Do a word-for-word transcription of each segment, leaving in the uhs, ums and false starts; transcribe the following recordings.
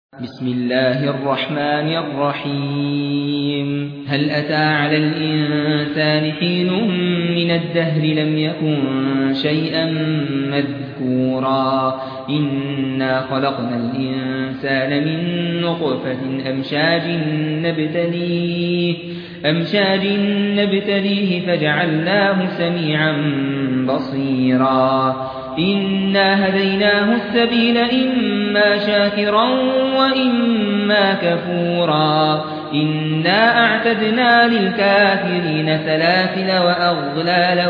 بسم الله الرحمن الرحيم هل أتى على الإنسان حين من الدهر لم يكن شيئا مذكورا إنا خلقنا الإنسان من نطفة أمشاج نبتليه, أمشاج نبتليه فجعلناه سميعا بصيرا إنا هديناه السبيل إما شاكرا وإما كفورا إنا أعتدنا للكافرين سلاسل وأغلالا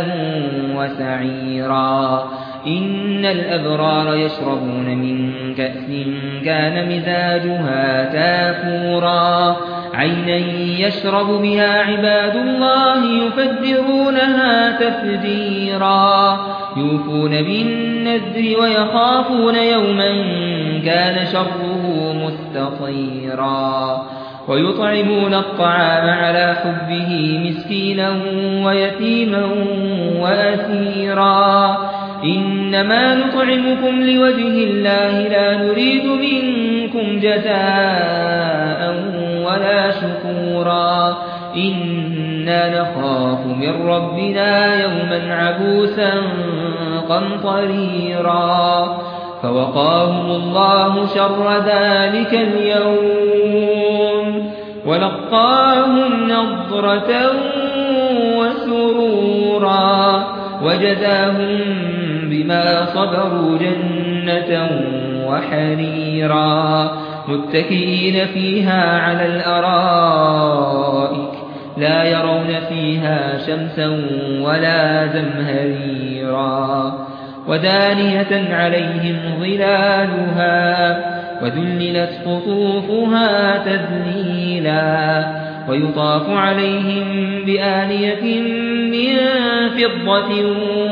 وسعيرا إن الأبرار يشربون من كأس كان مزاجها كافورا عينا يشرب بها عباد الله يفجرونها تفجيرا يوفون بالنذر ويخافون يوما كان شره مستطيرا ويطعمون الطعام على حبه مسكينا ويتيما وأسيرا إنما نطعمكم لوجه الله لا نريد منكم جزاء ولا شكورا إنا نخاف من ربنا يوما عبوسا قمطريرا فوقاهم الله شر ذلك اليوم ولقاهم نضرة وسرورا وجزاهم بما صبروا جنة وحريرا متكئين فيها على الأرائك لا يرون فيها شمسا ولا زمهريرا ودانية عليهم ظلالها وذللت قطوفها تذليلا ويطاف عليهم بآنية من فضة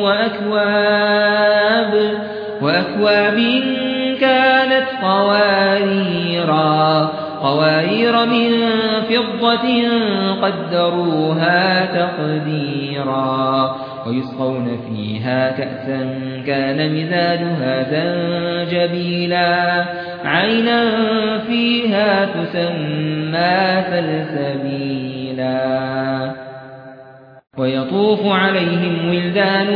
وأكواب, وأكواب كانت قواريرا قوارير من فضة قدروها تقديرا ويسقون فيها كأسا كان مزاجها زنجبيلا عينا فيها تسمى سلسبيلا ويطوف عليهم ولدان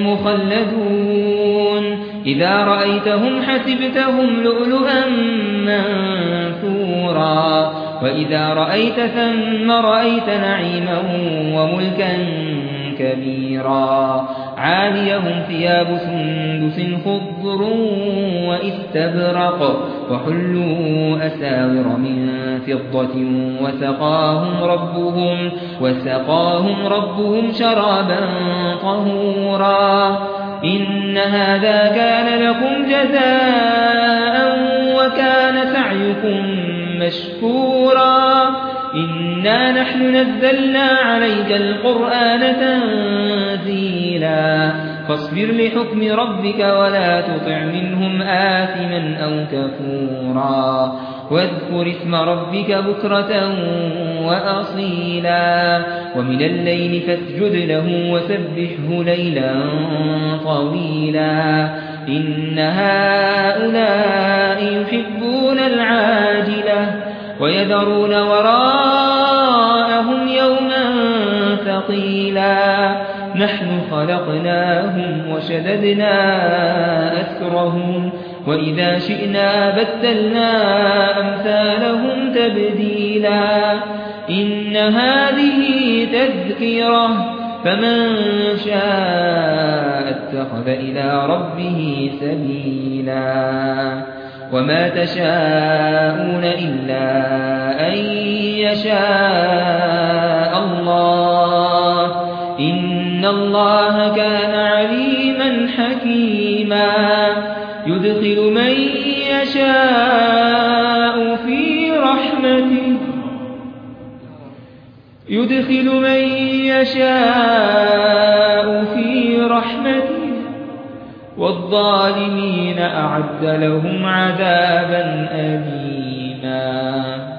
مخلدون إذا رأيتهم حسبتهم لؤلؤا منثورا وإذا رأيت ثم رأيت نعيما وملكا كبيرا عاليهم ثياب سندس خضر واستبرق وحلوا أساور من فضة وسقاهم ربهم, وسقاهم ربهم شرابا طهورا إن هذا كان لكم جزاء وكان سعيكم مشكورا إنا نحن نزلنا عليك القرآن تنزيلا فاصبر لحكم ربك ولا تطع منهم آثما أو كفورا واذكر اسم ربك بكرة وأصيلا ومن الليل فاسجد له وسبحه ليلا طويلا إن هؤلاء يحبون العاجلة ويذرون وراءهم يوما ثقيلا نحن خلقناهم وشددنا أسرهم وإذا شئنا بدلنا أمثالهم تبديلا إن هذه تذكرة فمن شاء اتخذ إلى ربه سبيلا وما تشاءون إلا أن يشاء الله إن الله كان عليما حكيما يدخل من يشاء في رحمته يدخل من يشاء في رحمته والظالمين أعد لهم عذابا أليما